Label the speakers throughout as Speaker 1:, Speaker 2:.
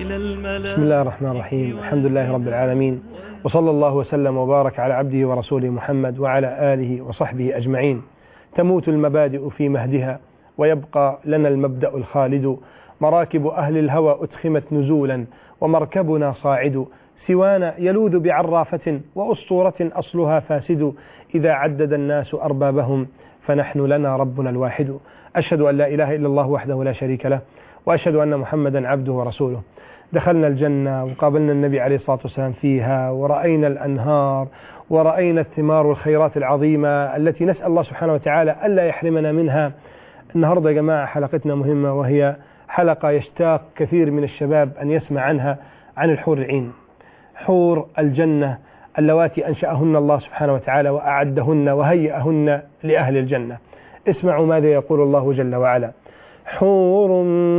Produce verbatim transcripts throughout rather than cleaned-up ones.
Speaker 1: بسم الله الرحمن الرحيم. الحمد لله رب العالمين، وصلى الله وسلم وبارك على عبده ورسوله محمد وعلى آله وصحبه أجمعين. تموت المبادئ في مهدها ويبقى لنا المبدأ الخالد. مراكب أهل الهوى أتخمت نزولا ومركبنا صاعد. سوانا يلوذ بعرافة وأسطورة أصلها فاسد. إذا عدد الناس أربابهم فنحن لنا ربنا الواحد. أشهد أن لا إله إلا الله وحده لا شريك له، وأشهد أن محمدا عبده ورسوله. دخلنا الجنة وقابلنا النبي عليه الصلاة والسلام فيها، ورأينا الأنهار ورأينا الثمار والخيرات العظيمة التي نسأل الله سبحانه وتعالى ألا يحرمنا منها. النهاردة يا جماعة حلقتنا مهمة، وهي حلقة يشتاق كثير من الشباب أن يسمع عنها، عن الحور العين، حور الجنة اللواتي أنشأهن الله سبحانه وتعالى وأعدهن وهيئهن لأهل الجنة. اسمعوا ماذا يقول الله جل وعلا: حور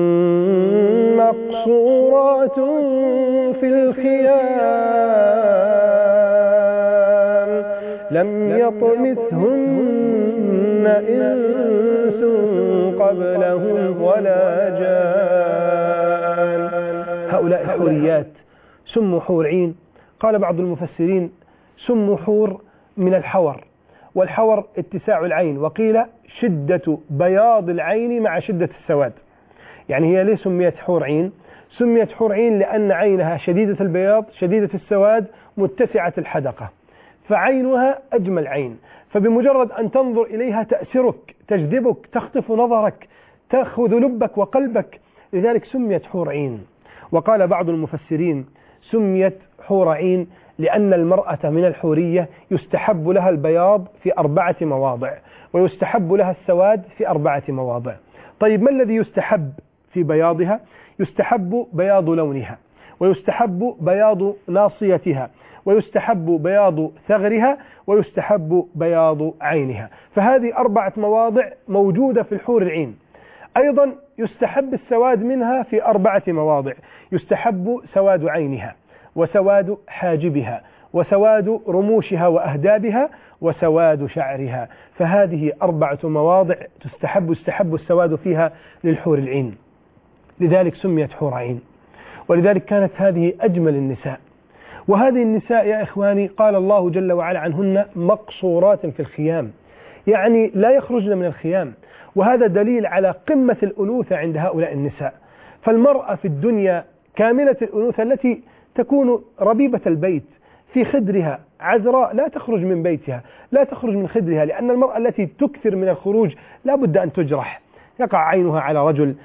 Speaker 1: مقصورات في الخيام لم يطمثهن إنس قبلهم ولا جان. هؤلاء الحوريات سموا حور عين. قال بعض المفسرين سموا حور من الحور، والحور اتساع العين، وقيل شدة بياض العين مع شدة السواد. يعني هي ليه سميت حور عين؟ سميت حور عين لأن عينها شديدة البياض شديدة السواد متسعة الحدقة، فعينها أجمل عين، فبمجرد أن تنظر إليها تأسرك، تجذبك، تخطف نظرك، تأخذ لبك وقلبك، لذلك سميت حور عين. وقال بعض المفسرين سميت حور عين لأن المرأة من الحورية يستحب لها البياض في أربعة مواضع، ويستحب لها السواد في أربعة مواضع. طيب ما الذي يستحب في بياضها؟ يستحب بياض لونها، ويستحب بياض ناصيتها، ويستحب بياض ثغرها، ويستحب بياض عينها. فهذه أربعة مواضع موجودة في الحور العين. أيضا يستحب السواد منها في أربعة مواضع: يستحب سواد عينها، وسواد حاجبها، وسواد رموشها وأهدابها، وسواد شعرها. فهذه أربعة مواضع تستحب يستحب السواد فيها للحور العين، لذلك سميت حور عين. ولذلك كانت هذه أجمل النساء. وهذه النساء يا إخواني قال الله جل وعلا عنهن مقصورات في الخيام، يعني لا يخرجن من الخيام، وهذا دليل على قمة الأنوثة عند هؤلاء النساء. فالمرأة في الدنيا كاملة الأنوثة التي تكون ربيبة البيت في خدرها عذراء، لا تخرج من بيتها، لا تخرج من خدرها، لأن المرأة التي تكثر من الخروج لا بد أن تجرح، يقع عينها على رجل،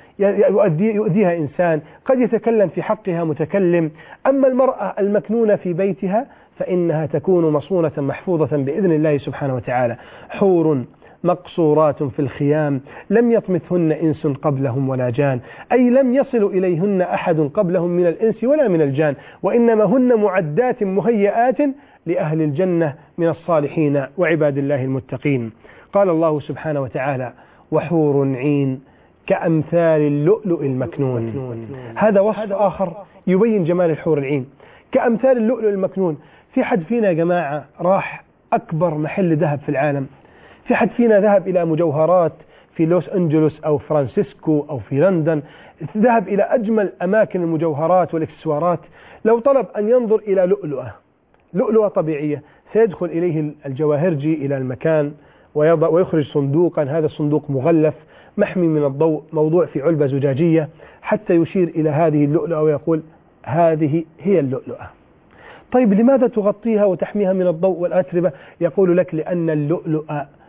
Speaker 1: يؤذيها إنسان، قد يتكلم في حقها متكلم. أما المرأة المكنونة في بيتها فإنها تكون مصونة محفوظة بإذن الله سبحانه وتعالى. حور مقصورات في الخيام لم يطمثهن إنس قبلهم ولا جان، أي لم يصل إليهن أحد قبلهم من الإنس ولا من الجان، وإنما هن معدات مهيئات لأهل الجنة من الصالحين وعباد الله المتقين. قال الله سبحانه وتعالى: وحور عين كأمثال اللؤلؤ المكنون. هذا وصف آخر يبين جمال الحور العين، كأمثال اللؤلؤ المكنون. في حد فينا يا جماعة راح أكبر محل ذهب في العالم؟ في حد فينا ذهب إلى مجوهرات في لوس أنجلوس أو فرانسيسكو أو في لندن، ذهب إلى أجمل أماكن المجوهرات والإكسسوارات؟ لو طلب أن ينظر إلى لؤلؤة لؤلؤة طبيعية، سيدخل إليه الجواهرجي إلى المكان ويضع ويخرج صندوقا، هذا الصندوق مغلف محمي من الضوء، موضوع في علبة زجاجية، حتى يشير إلى هذه اللؤلؤة ويقول: هذه هي اللؤلؤة. طيب لماذا تغطيها وتحميها من الضوء والأتربة؟ يقول لك: لأن اللؤلؤ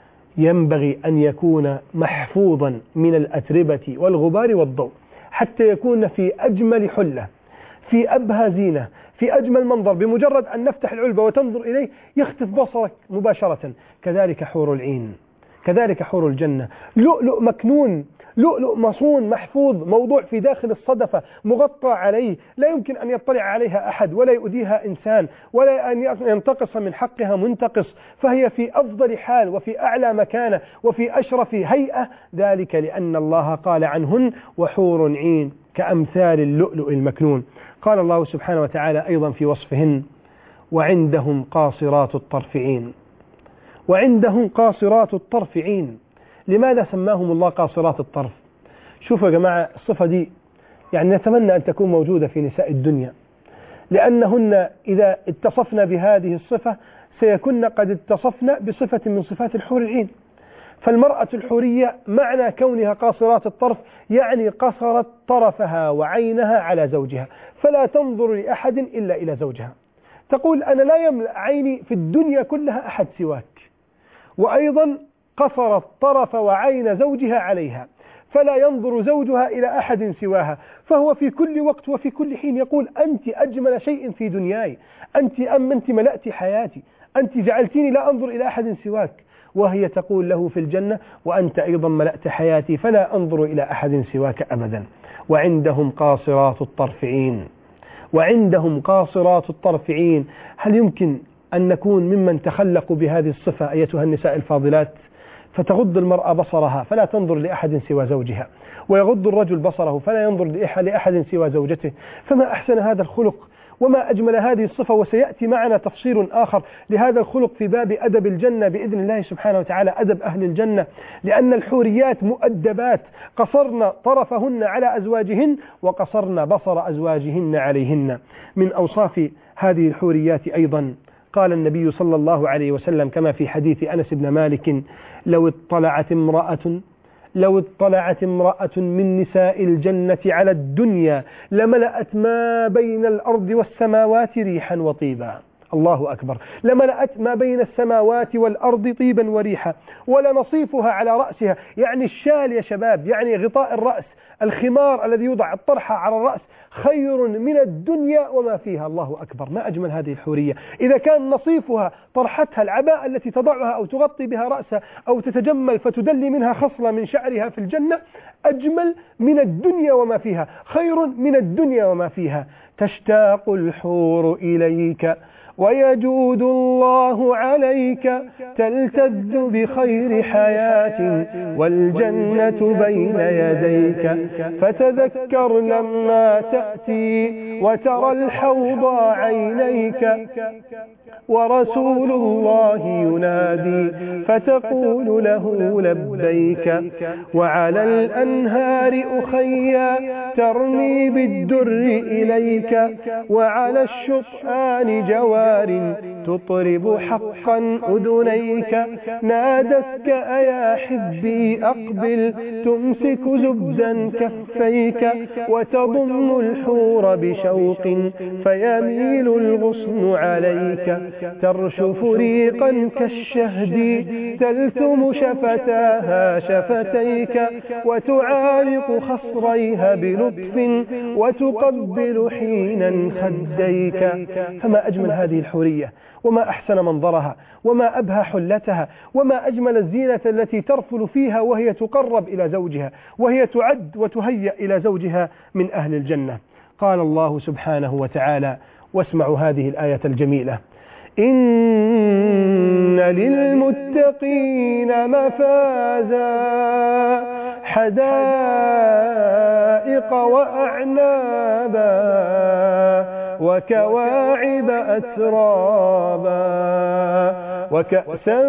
Speaker 1: ينبغي أن يكون محفوظا من الأتربة والغبار والضوء، حتى يكون في أجمل حلة، في أبهى زينة، في أجمل منظر. بمجرد أن نفتح العلبة وتنظر إليه يختف بصرك مباشرة. كذلك حور العين، كذلك حور الجنة، لؤلؤ مكنون، لؤلؤ مصون محفوظ، موضوع في داخل الصدفة، مغطى عليه، لا يمكن أن يطلع عليها أحد، ولا يؤذيها إنسان، ولا أن ينتقص من حقها منتقص، فهي في أفضل حال وفي أعلى مكانة وفي أشرف هيئة، ذلك لأن الله قال عنهن: وحور عين كأمثال اللؤلؤ المكنون. قال الله سبحانه وتعالى أيضا في وصفهن: وعندهم قاصرات الطرف عين. وعندهم قاصرات الطرف عين. لماذا سماهم الله قاصرات الطرف؟ شوفوا يا جماعة، الصفة دي يعني نتمنى أن تكون موجودة في نساء الدنيا، لأنهن إذا اتصفن بهذه الصفة سيكون قد اتصفن بصفة من صفات الحور العين. فالمرأة الحورية معنى كونها قاصرات الطرف يعني قصرت طرفها وعينها على زوجها، فلا تنظر لأحد إلا إلى زوجها. تقول أنا لا يملأ عيني في الدنيا كلها أحد سواك، وأيضا قصرت طرف وعين زوجها عليها، فلا ينظر زوجها إلى أحد سواها، فهو في كل وقت وفي كل حين يقول أنت أجمل شيء في دنياي، أنت أم أنت ملأت حياتي، أنت جعلتيني لا أنظر إلى أحد سواك. وهي تقول له في الجنة وأنت أيضا ملأت حياتي فلا أنظر إلى أحد سواك أبدا. وعندهم قاصرات الطرف عين، وعندهم قاصرات الطرف عين. هل يمكن أن نكون ممن تخلقوا بهذه الصفة أيتها النساء الفاضلات؟ فتغض المرأة بصرها فلا تنظر لأحد سوى زوجها، ويغض الرجل بصره فلا ينظر لأحد سوى زوجته. فما أحسن هذا الخلق وما أجمل هذه الصفة. وسيأتي معنا تفصيل آخر لهذا الخلق في باب أدب الجنة بإذن الله سبحانه وتعالى، أدب أهل الجنة، لأن الحوريات مؤدبات قصرن طرفهن على أزواجهن وقصرن بصر أزواجهن عليهن. من أوصاف هذه الحوريات أيضا قال النبي صلى الله عليه وسلم كما في حديث أنس بن مالك: لو اطلعت امرأة لو اطلعت امرأة من نساء الجنة على الدنيا لملأت ما بين الأرض والسماوات ريحا وطيبا. الله أكبر. لملأت ما بين السماوات والأرض طيبا وريحا، ولنصيفها على رأسها، يعني الشال يا شباب، يعني غطاء الرأس، الخمار الذي يوضع الطرحة على الرأس، خير من الدنيا وما فيها. الله أكبر. ما أجمل هذه الحورية. إذا كان نصيفها طرحتها العباءة التي تضعها أو تغطي بها رأسها أو تتجمل فتدلي منها خصلة من شعرها في الجنة، أجمل من الدنيا وما فيها، خير من الدنيا وما فيها. تشتاق الحور إليك ويجود الله عليك، تلتذ بخير حياة والجنة بين يديك، فتذكر لما تأتي وترى الحوض عينيك، ورسول الله ينادي فتقول له لبيك، وعلى الأنهار أخيا ترمي بالدر إليك، وعلى الشطآن جوار تطرب حقا أذنيك، نادتك أيا حبي أقبل تمسك زبدا كفيك، وتضم الحور بشوق فيميل الغصن عليك، ترشف ريقا كالشهد تلثم شفتاها شفتيك، وتعانق خصريها بلطف وتقبل حينا خديك. فما أجمل هذه الحورية، وما أحسن منظرها، وما أبهى حلتها، وما أجمل الزينة التي ترفل فيها وهي تقرب إلى زوجها، وهي تعد وتهيأ إلى زوجها من أهل الجنة. قال الله سبحانه وتعالى، واسمعوا هذه الآية الجميلة: إن للمتقين مفازا حدائق وأعنابا وكواعب أترابا وكأسا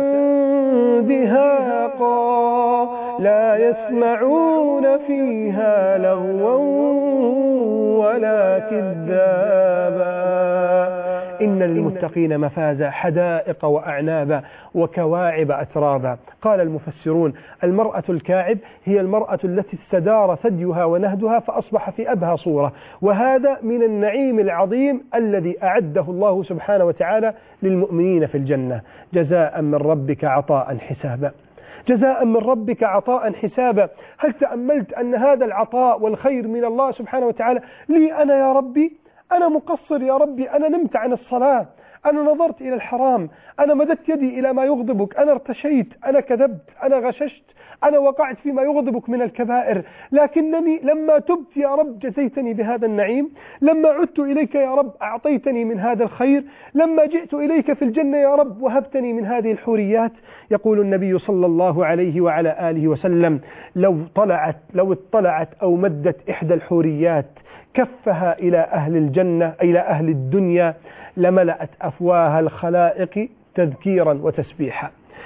Speaker 1: دهاقا لا يسمعون فيها لغوا ولا كذابا. إن للمتقين مفازا حدائق وأعنابا وكواعب أترابا. قال المفسرون: المرأة الكاعب هي المرأة التي استدار ثديها ونهدها فأصبح في أبهى صورة، وهذا من النعيم العظيم الذي أعده الله سبحانه وتعالى للمؤمنين في الجنة، جزاء من ربك عطاء حسابا. جزاء من ربك عطاء حسابا. هل تأملت أن هذا العطاء والخير من الله سبحانه وتعالى لي أنا يا ربي؟ أنا مقصر يا ربي، أنا نمت عن الصلاة، أنا نظرت إلى الحرام، أنا مددت يدي إلى ما يغضبك، أنا ارتشيت، أنا كذبت، أنا غششت، أنا وقعت فيما يغضبك من الكبائر، لكنني لما تبت يا رب جزيتني بهذا النعيم، لما عدت إليك يا رب أعطيتني من هذا الخير، لما جئت إليك في الجنة يا رب وهبتني من هذه الحوريات. يقول النبي صلى الله عليه وعلى آله وسلم: لو طلعت لو اطلعت أو مدت إحدى الحوريات كفها إلى أهل الجنة إلى أهل الدنيا لملأت أفواه الخلائق تذكيرا وتسبيحا.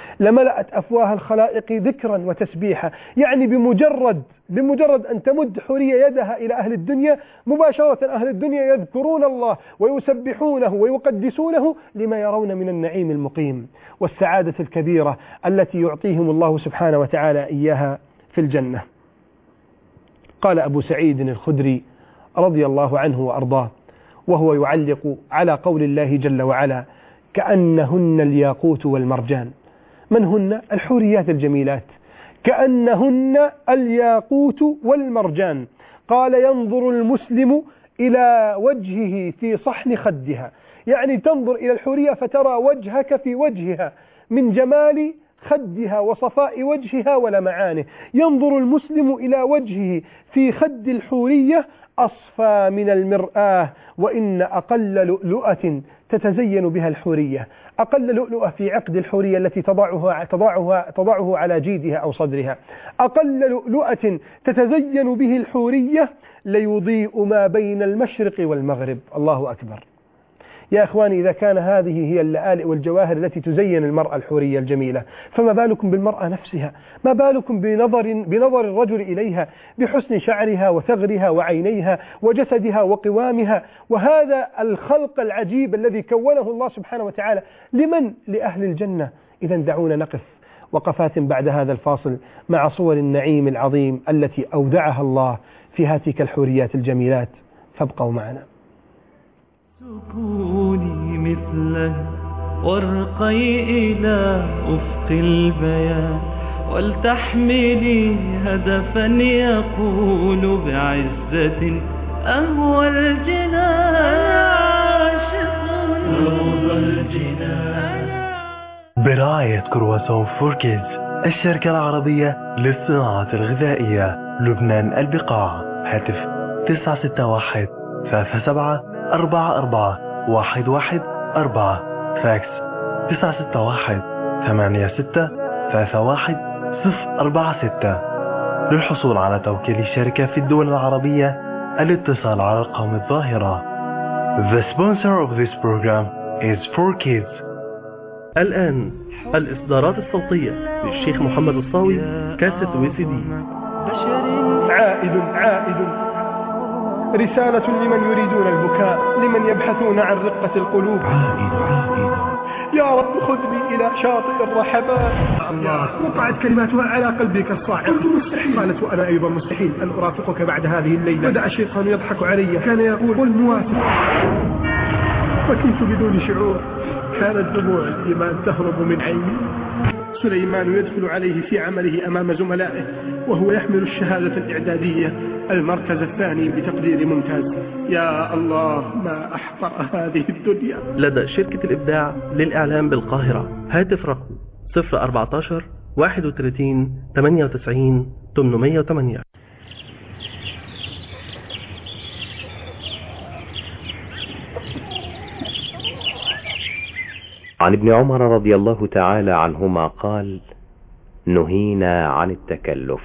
Speaker 1: لملأت أفواه الخلائق ذكرا وتسبيحا. يعني بمجرد بمجرد أن تمد حورية يدها إلى أهل الدنيا مباشرة أهل الدنيا يذكرون الله ويسبحونه ويقدسونه لما يرون من النعيم المقيم والسعادة الكبيرة التي يعطيهم الله سبحانه وتعالى إياها في الجنة. قال أبو سعيد الخدري رضي الله عنه وأرضاه وهو يعلق على قول الله جل وعلا: كأنهن الياقوت والمرجان. من هن؟ الحوريات الجميلات، كأنهن الياقوت والمرجان. قال: ينظر المسلم إلى وجهه في صحن خدها، يعني تنظر إلى الحورية فترى وجهك في وجهها من جمال خدها وصفاء وجهها ولمعانه. ينظر المسلم إلى وجهه في خد الحورية أصفى من المرآة، وإن أقل لؤلؤة تتزين بها الحورية، أقل لؤلؤة في عقد الحورية التي تضعها تضعها تضعه على جيدها أو صدرها، أقل لؤلؤة تتزين به الحورية ليضيء ما بين المشرق والمغرب. الله أكبر. يا إخواني، إذا كان هذه هي اللآلئ والجواهر التي تزين المرأة الحورية الجميلة، فما بالكم بالمرأة نفسها؟ ما بالكم بنظر, بنظر الرجل إليها، بحسن شعرها وثغرها وعينيها وجسدها وقوامها، وهذا الخلق العجيب الذي كونه الله سبحانه وتعالى لمن؟ لأهل الجنة. إذا دعونا نقف وقفات بعد هذا الفاصل مع صور النعيم العظيم التي أودعها الله في هاتيك الحوريات الجميلات، فابقوا معنا.
Speaker 2: سكوني مثله وارقي إلى أفق البيان، ولتحملي هدفا يقول بعزة أهوى الجنان، عاشق روض الجنان.
Speaker 3: برعاية كرواسون فور كيدز، الشركة العربية للصناعة الغذائية، لبنان البقاع. هاتف تسعة ستة واحد ثلاثة سبعة أربعة أربعة واحد واحد أربعة. فاكس تسعة ستة واحد ثمانية ستة ثلاثة واحد صفر أربعة ستة. للحصول على توكيل الشركة في الدول العربية الاتصال على الأرقام الظاهرة. The sponsor of this program is فور كيدز.
Speaker 4: الآن الإصدارات الصوتية للشيخ محمد الصاوي، كاسة وي سي دي.
Speaker 1: عائد عائد، رسالة لمن يريدون البكاء، لمن يبحثون عن رقة القلوب.
Speaker 3: عائد عائد،
Speaker 1: يا رب خذني إلى شاطئ الرحمات. الله، وقعت كلماتها على قلبي كالصاعق. قلت مستحيل. قالت وأنا أيضا مستحيل أن أرافقك بعد هذه الليلة. بدأ الشيطان يضحك علي، كان يقول قل موافق، وكنت بدون شعور كانت دموع الإيمان تهرب من عيني. سليمان يدخل عليه في عمله أمام زملائه وهو يحمل الشهادة الإعدادية المركز الثاني بتقدير ممتاز. يا الله، ما أحقر هذه الدنيا.
Speaker 4: لدى شركة الإبداع للإعلام بالقاهرة، هاتف رقم صفر أربعتاشر واحد وثلاثين ثمانية وتسعين ثمانمائة وثمانية.
Speaker 5: عن ابن عمر رضي الله تعالى عنهما قال: نهينا عن التكلف.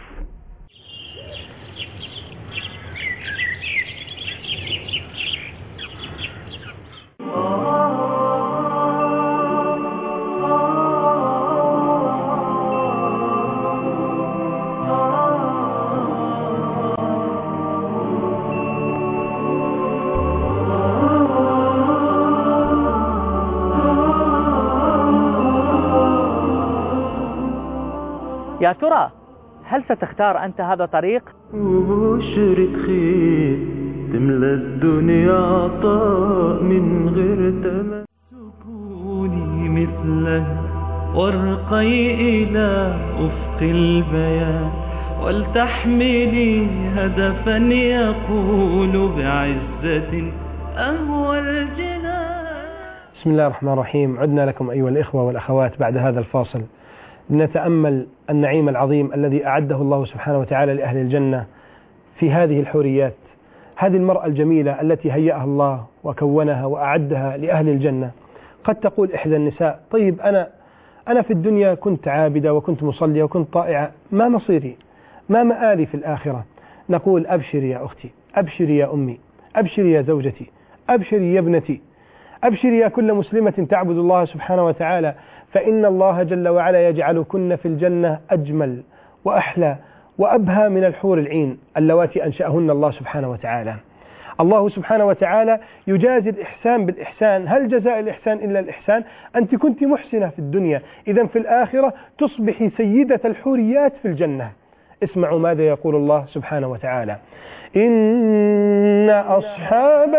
Speaker 6: يا ترى هل ستختار أنت هذا الطريق؟
Speaker 2: وبشرة خير تملى الدنيا عطاء من غير تمن. سكوني مثله وارقي إلى أفق البيان، ولتحملي هدفا يقول بعزة أهوى الجنان.
Speaker 1: بسم الله الرحمن الرحيم. عدنا لكم أيها الإخوة والأخوات بعد هذا الفاصل لنتأمل النعيم العظيم الذي أعده الله سبحانه وتعالى لأهل الجنة في هذه الحوريات، هذه المرأة الجميلة التي هيأها الله وكونها وأعدها لأهل الجنة. قد تقول إحدى النساء: طيب أنا أنا في الدنيا كنت عابدة وكنت مصلية وكنت طائعة، ما مصيري؟ ما مآلي في الآخرة؟ نقول: أبشري يا أختي، أبشري يا أمي، أبشري يا زوجتي، أبشري يا ابنتي، أبشري يا كل مسلمة تعبد الله سبحانه وتعالى، فإن الله جل وعلا يجعلكن في الجنة أجمل وأحلى وأبهى من الحور العين اللواتي أنشأهن الله سبحانه وتعالى. الله سبحانه وتعالى يجازي الإحسان بالإحسان. هل جزاء الإحسان إلا الإحسان؟ أنت كنت محسنة في الدنيا، إذن في الآخرة تصبحي سيدة الحوريات في الجنة. اسمعوا ماذا يقول الله سبحانه وتعالى: إن أصحاب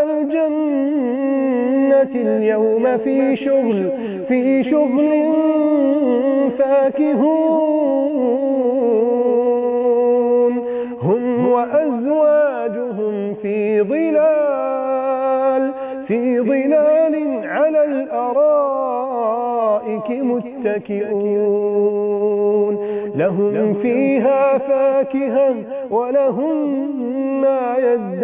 Speaker 1: الجنة اليوم في شغل في شغل فاكهون هم وأزواجهم في ظلال في ظلال على الأرائك متكئون لهم فيها فاكهة ولهم ما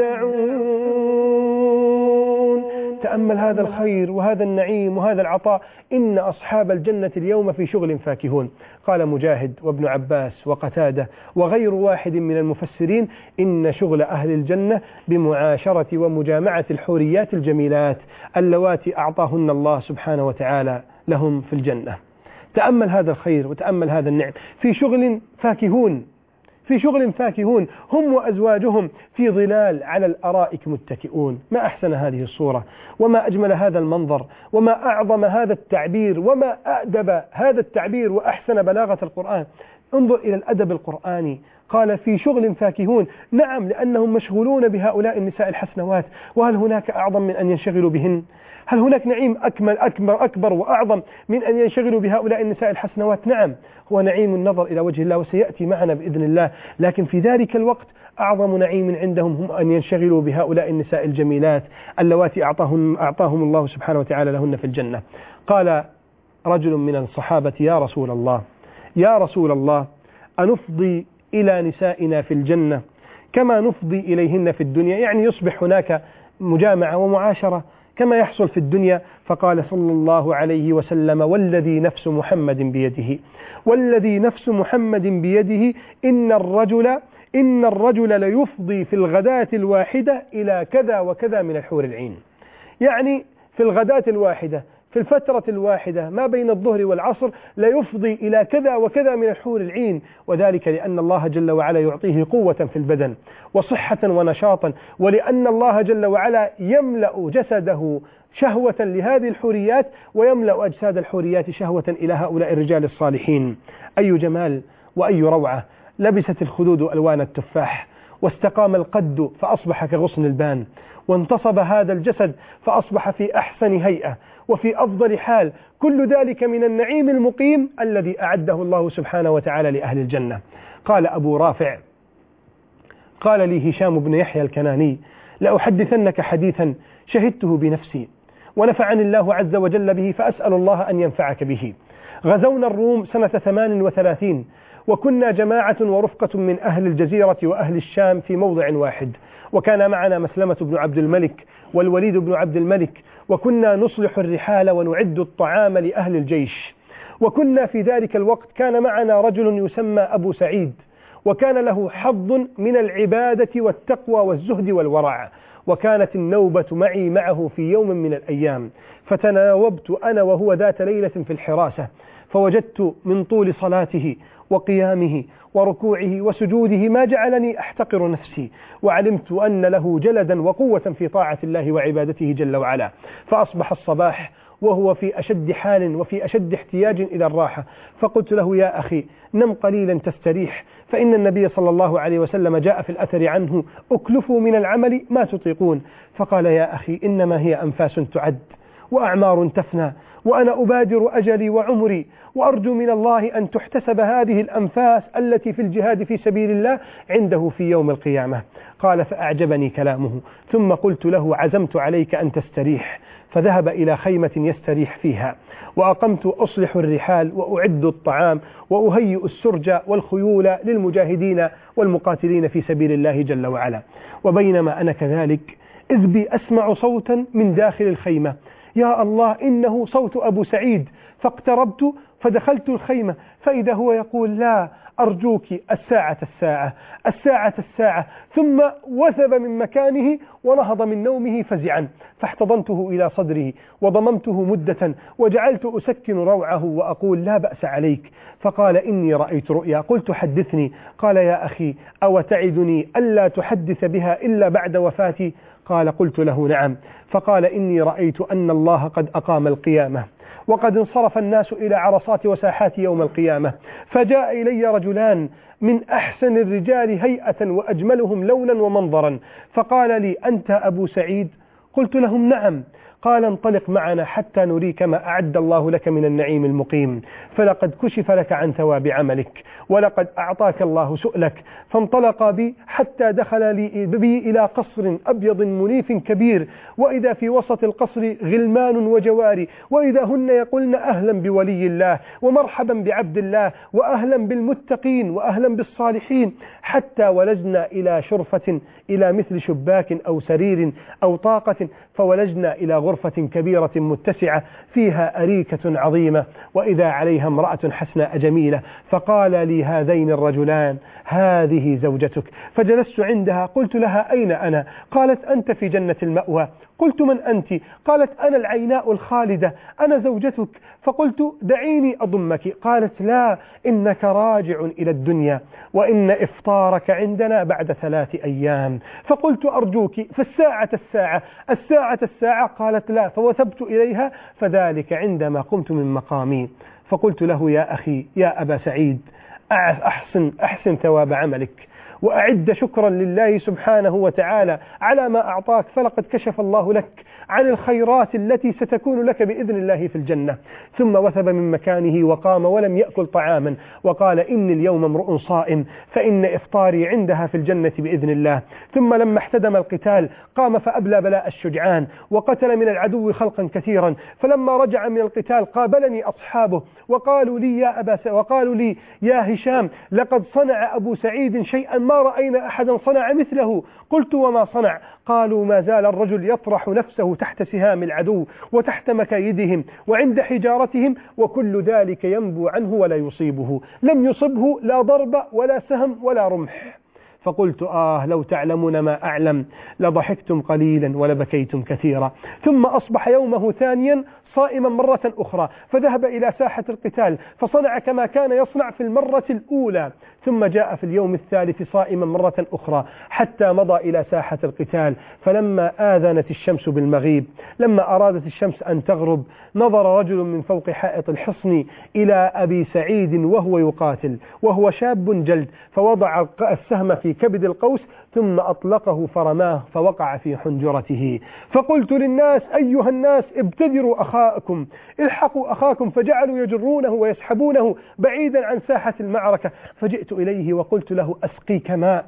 Speaker 1: يدعون. تأمل هذا الخير وهذا النعيم وهذا العطاء. إن أصحاب الجنة اليوم في شغل فاكهون. قال مجاهد وابن عباس وقتادة وغير واحد من المفسرين: إن شغل أهل الجنة بمعاشرة ومجامعة الحوريات الجميلات اللواتي أعطاهن الله سبحانه وتعالى لهم في الجنة. تأمل هذا الخير وتأمل هذا النعم. في شغل فاكهون في شغل فاكهون هم وأزواجهم في ظلال على الأرائك متكئون. ما أحسن هذه الصورة، وما أجمل هذا المنظر، وما أعظم هذا التعبير، وما أأدب هذا التعبير وأحسن بلاغة القرآن. انظر إلى الأدب القرآني. قال في شغل فاكهون، نعم، لأنهم مشغولون بهؤلاء النساء الحسنوات. وهل هناك أعظم من أن ينشغلوا بهن؟ هل هناك نعيم أكمل أكبر أكبر وأعظم من أن ينشغلوا بهؤلاء النساء الحسنوات؟ نعم، هو نعيم النظر إلى وجه الله، وسيأتي معنا بإذن الله. لكن في ذلك الوقت أعظم نعيم عندهم هم أن ينشغلوا بهؤلاء النساء الجميلات اللواتي أعطاهم, أعطاهم الله سبحانه وتعالى لهن في الجنة. قال رجل من الصحابة: يا رسول الله يا رسول الله أنفضي إلى نسائنا في الجنة كما نفضي إليهن في الدنيا؟ يعني يصبح هناك مجامعة ومعاشرة كما يحصل في الدنيا. فقال صلى الله عليه وسلم: والذي نفس محمد بيده والذي نفس محمد بيده إن الرجل إن الرجل ليفضي في الغداة الواحدة إلى كذا وكذا من الحور العين. يعني في الغداة الواحدة، في الفترة الواحدة ما بين الظهر والعصر، ليفضي إلى كذا وكذا من الحور العين. وذلك لأن الله جل وعلا يعطيه قوة في البدن وصحة ونشاطا، ولأن الله جل وعلا يملأ جسده شهوة لهذه الحوريات، ويملأ أجساد الحوريات شهوة إلى هؤلاء الرجال الصالحين. أي جمال وأي روعة. لبست الخدود ألوان التفاح، واستقام القد فأصبح كغصن البان، وانتصب هذا الجسد فأصبح في أحسن هيئة وفي أفضل حال. كل ذلك من النعيم المقيم الذي أعده الله سبحانه وتعالى لأهل الجنة. قال أبو رافع: قال لي هشام بن يحيى الكناني: لأحدثنك حديثا شهدته بنفسي ونفعني الله عز وجل به، فأسأل الله أن ينفعك به. غزونا الروم سنة ثمان وثلاثين، وكنا جماعة ورفقة من أهل الجزيرة وأهل الشام في موضع واحد، وكان معنا مسلمة بن عبد الملك والوليد بن عبد الملك، وكنا نصلح الرحال ونعد الطعام لأهل الجيش. وكنا في ذلك الوقت كان معنا رجل يسمى أبو سعيد، وكان له حظ من العبادة والتقوى والزهد والورع. وكانت النوبة معي معه في يوم من الأيام، فتناوبت أنا وهو ذات ليلة في الحراسة، فوجدت من طول صلاته وقيامه وركوعه وسجوده ما جعلني أحتقر نفسي، وعلمت أن له جلدا وقوة في طاعة الله وعبادته جل وعلا. فأصبح الصباح وهو في أشد حال وفي أشد احتياج إلى الراحة، فقلت له: يا أخي نم قليلا تستريح، فإن النبي صلى الله عليه وسلم جاء في الأثر عنه: أكلفوا من العمل ما تطيقون. فقال: يا أخي إنما هي أنفاس تعد وأعمار تفنى، وأنا أبادر أجلي وعمري، وأرجو من الله أن تحتسب هذه الأنفاس التي في الجهاد في سبيل الله عنده في يوم القيامة. قال: فأعجبني كلامه، ثم قلت له: عزمت عليك أن تستريح. فذهب إلى خيمة يستريح فيها، وأقمت أصلح الرحال وأعد الطعام وأهيئ السرج والخيول للمجاهدين والمقاتلين في سبيل الله جل وعلا. وبينما أنا كذلك إذ بي أسمع صوتا من داخل الخيمة، يا الله إنه صوت أبو سعيد. فاقتربت فدخلت الخيمة، فإذا هو يقول: لا، أرجوك الساعة الساعة الساعة الساعة. ثم وثب من مكانه ونهض من نومه فزعا، فاحتضنته إلى صدره وضممته مدة وجعلت أسكن روعه وأقول لا بأس عليك. فقال إني رأيت رؤيا. قلت حدثني. قال يا أخي أو تعدني ألا تحدث بها إلا بعد وفاتي؟ قال قلت له نعم. فقال إني رأيت أن الله قد أقام القيامة وقد انصرف الناس إلى عرصات وساحات يوم القيامة، فجاء إلي رجلان من أحسن الرجال هيئة وأجملهم لونا ومنظرا، فقال لي أنت أبو سعيد؟ قلت لهم نعم. قال انطلق معنا حتى نريك ما أعد الله لك من النعيم المقيم، فلقد كشف لك عن ثواب عملك ولقد أعطاك الله سؤلك. فانطلق بي حتى دخل لي بي إلى قصر أبيض منيف كبير، وإذا في وسط القصر غلمان وجواري، وإذا هن يقولن أهلا بولي الله ومرحبا بعبد الله وأهلا بالمتقين وأهلا بالصالحين، حتى ولجنا إلى شرفة إلى مثل شباك أو سرير أو طاقة، فولجنا إلى غرفة كبيرة متسعة فيها أريكة عظيمة وإذا عليها امرأة حسناء جميلة. فقال لي هذين الرجلان هذه زوجتك. فجلست عندها. قلت لها أين أنا؟ قالت أنت في جنة المأوى. قلت من أنت؟ قالت أنا العيناء الخالدة، أنا زوجتك. فقلت دعيني أضمك. قالت لا، إنك راجع إلى الدنيا وإن إفطارك عندنا بعد ثلاث أيام. فقلت أرجوك فالساعة الساعة الساعة الساعة. قالت لا. فوثبت إليها، فذلك عندما قمت من مقامي. فقلت له يا أخي يا أبا سعيد أحسن أحسن ثواب عملك وأعد شكرا لله سبحانه وتعالى على ما أعطاك، فلقد كشف الله لك عن الخيرات التي ستكون لك بإذن الله في الجنة. ثم وثب من مكانه وقام ولم يأكل طعاما وقال إني اليوم امرؤ صائم فإن إفطاري عندها في الجنة بإذن الله. ثم لما احتدم القتال قام فأبلى بلاء الشجعان وقتل من العدو خلقا كثيرا. فلما رجع من القتال قابلني أصحابه وقالوا لي يا أبا س... وقالوا لي يا هشام لقد صنع أبو سعيد شيئا ما رأينا أحدا صنع مثله. قلت وما صنع؟ قالوا ما زال الرجل يطرح نفسه تحت سهام العدو وتحت مكايدهم وعند حجارتهم وكل ذلك ينبو عنه ولا يصيبه، لم يصبه لا ضرب ولا سهم ولا رمح. فقلت آه لو تعلمون ما أعلم لضحكتم قليلا ولبكيتم كثيرا. ثم أصبح يومه ثانيا صائما مرة أخرى، فذهب إلى ساحة القتال فصنع كما كان يصنع في المرة الأولى، ثم جاء في اليوم الثالث صائما مرة أخرى حتى مضى إلى ساحة القتال. فلما آذنت الشمس بالمغيب، لما أرادت الشمس أن تغرب، نظر رجل من فوق حائط الحصن إلى أبي سعيد وهو يقاتل وهو شاب جلد، فوضع السهم في كبد القوس ثم أطلقه فرماه فوقع في حنجرته. فقلت للناس أيها الناس ابتدروا أخاكم، الحقوا أخاكم، فجعلوا يجرونه ويسحبونه بعيدا عن ساحة المعركة. فجئت إليه وقلت له أسقيك ماء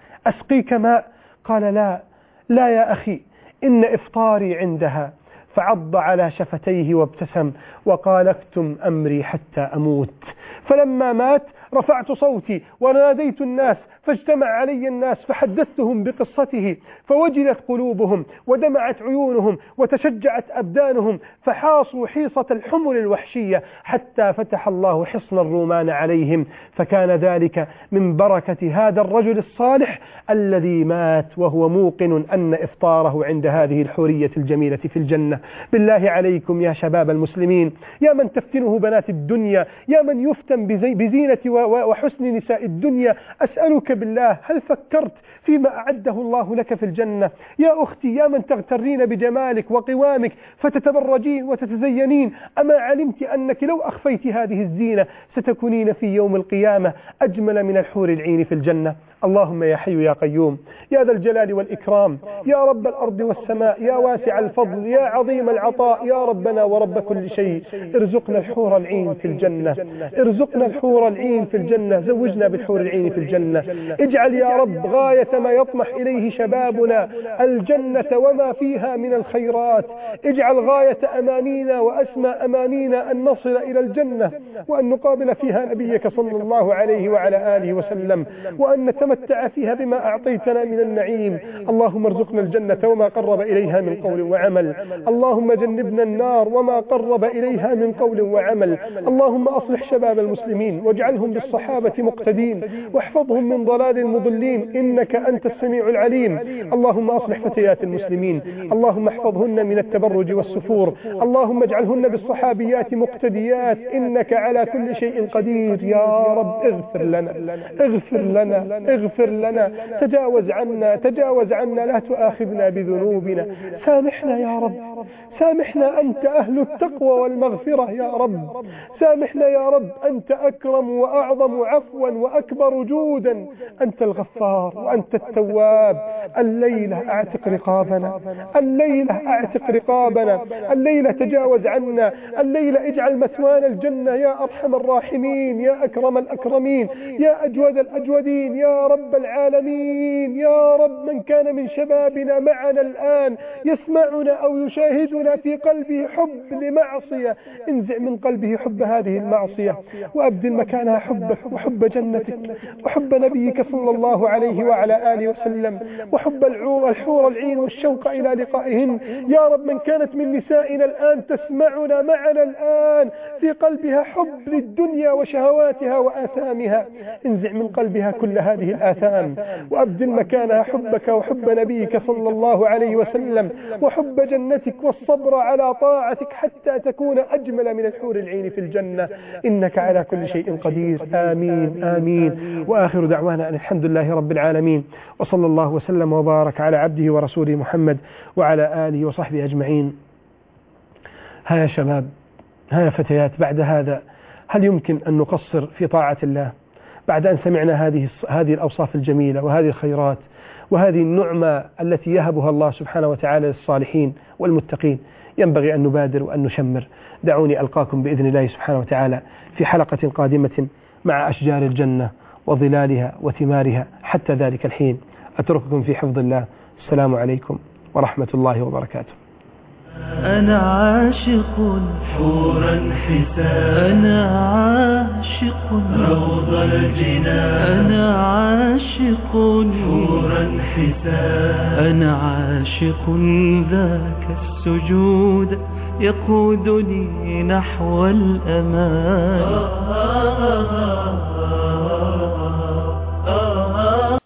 Speaker 1: أسقيك ماء. قال لا لا يا أخي إن إفطاري عندها. فعض على شفتيه وابتسم وقال اكتم أمري حتى أموت. فلما مات رفعت صوتي وناديت الناس فاجتمع علي الناس فحدثتهم بقصته، فوجلت قلوبهم ودمعت عيونهم وتشجعت أبدانهم، فحاصوا حيصة الحمر الوحشية حتى فتح الله حصن الرومان عليهم. فكان ذلك من بركة هذا الرجل الصالح الذي مات وهو موقن أن إفطاره عند هذه الحورية الجميلة في الجنة. بالله عليكم يا شباب المسلمين، يا من تفتنه بنات الدنيا، يا من يفتن بزينة وحسن نساء الدنيا، أسألك بالله هل فكرت فيما أعده الله لك في الجنة؟ يا أختي يا من تغترين بجمالك وقوامك فتتبرجين وتتزينين، أما علمت أنك لو أخفيت هذه الزينة ستكونين في يوم القيامة أجمل من الحور العين في الجنة؟ اللهم يا حي يا قيوم يا ذا الجلال والإكرام يا رب الأرض والسماء يا واسع الفضل يا عظيم العطاء يا ربنا ورب كل شيء، ارزقنا الحور العين في الجنة، ارزقنا الحور العين في الجنة، زوجنا بالحور العين في الجنة. اجعل يا رب غاية ما يطمح إليه شبابنا الجنة وما فيها من الخيرات، اجعل غاية أمانينا وأسمى أمانينا أن نصل إلى الجنة وأن نقابل فيها نبيك صلى الله عليه وعلى آله وسلم وأن نتمتع فيها بما أعطيتنا من النعيم. اللهم ارزقنا الجنة وما قرب إليها من قول وعمل. اللهم جنبنا النار وما قرب إليها من قول وعمل. اللهم أصلح شباب المسلمين واجعلهم بالصحابة مقتدين، واحفظهم من ضلال المضلين إنك أنت السميع العليم. اللهم أصلح فتيات المسلمين، اللهم احفظهن من التبرج والسفور، اللهم اجعلهن بالصحابيات مقتديات إنك على كل شيء قدير. يا رب اغفر لنا اغفر لنا اغفر لنا، تجاوز عنا تجاوز عنا، لا تؤاخذنا بذنوبنا، سامحنا يا رب، سامحنا، أنت أهل التقوى والمغفرة يا رب، سامحنا يا رب، أنت أكرم وأعظم عفوا وأكبر جودا، أنت الغفار وأنت التواب. الليلة أعتق رقابنا، الليلة أعتق رقابنا، الليلة تجاوز عنا، الليلة اجعل مثوانا الجنة يا أرحم الراحمين، يا أكرم الأكرمين، يا أجود الأجودين، يا رب العالمين. يا رب من كان من شبابنا معنا الآن يسمعنا أو يشاهدنا في قلبه حب لمعصية، انزع من قلبه حب هذه المعصية وأبدل مكانها حبك وحب جنتك وحب نبيك صلى الله عليه وعلى آله وسلم، وحب الحور العين والشوق إلى لقائهن. يا رب من كانت من نسائنا الآن تسمعنا معنا الآن في قلبها حب للدنيا وشهواتها وآثامها، انزع من قلبها كل هذه الآثام وأبدل مكانها حبك وحب نبيك صلى الله عليه وسلم وحب جنتك والصبر على طاعتك حتى تكون أجمل من الحور العين في الجنة، إنك على كل شيء قدير. آمين آمين. وآخر دعوانا أن الحمد لله رب العالمين، وصلى الله وسلم وبارك على عبده ورسوله محمد وعلى آله وصحبه أجمعين. ها يا شباب، ها يا فتيات، بعد هذا هل يمكن أن نقصر في طاعة الله بعد أن سمعنا هذه هذه الأوصاف الجميلة وهذه الخيرات وهذه النعمة التي يهبها الله سبحانه وتعالى للصالحين والمتقين؟ ينبغي أن نبادر وأن نشمر. دعوني ألقاكم بإذن الله سبحانه وتعالى في حلقة قادمة مع أشجار الجنة وظلالها وثمارها. حتى ذلك الحين أترككم في حفظ الله. السلام عليكم ورحمة الله وبركاته.
Speaker 2: أنا عاشق حورا حسان، أنا عاشق روض الجنان، أنا عاشق حورا حسان، أنا عاشق ذاك السجود يقودني نحو الأمان.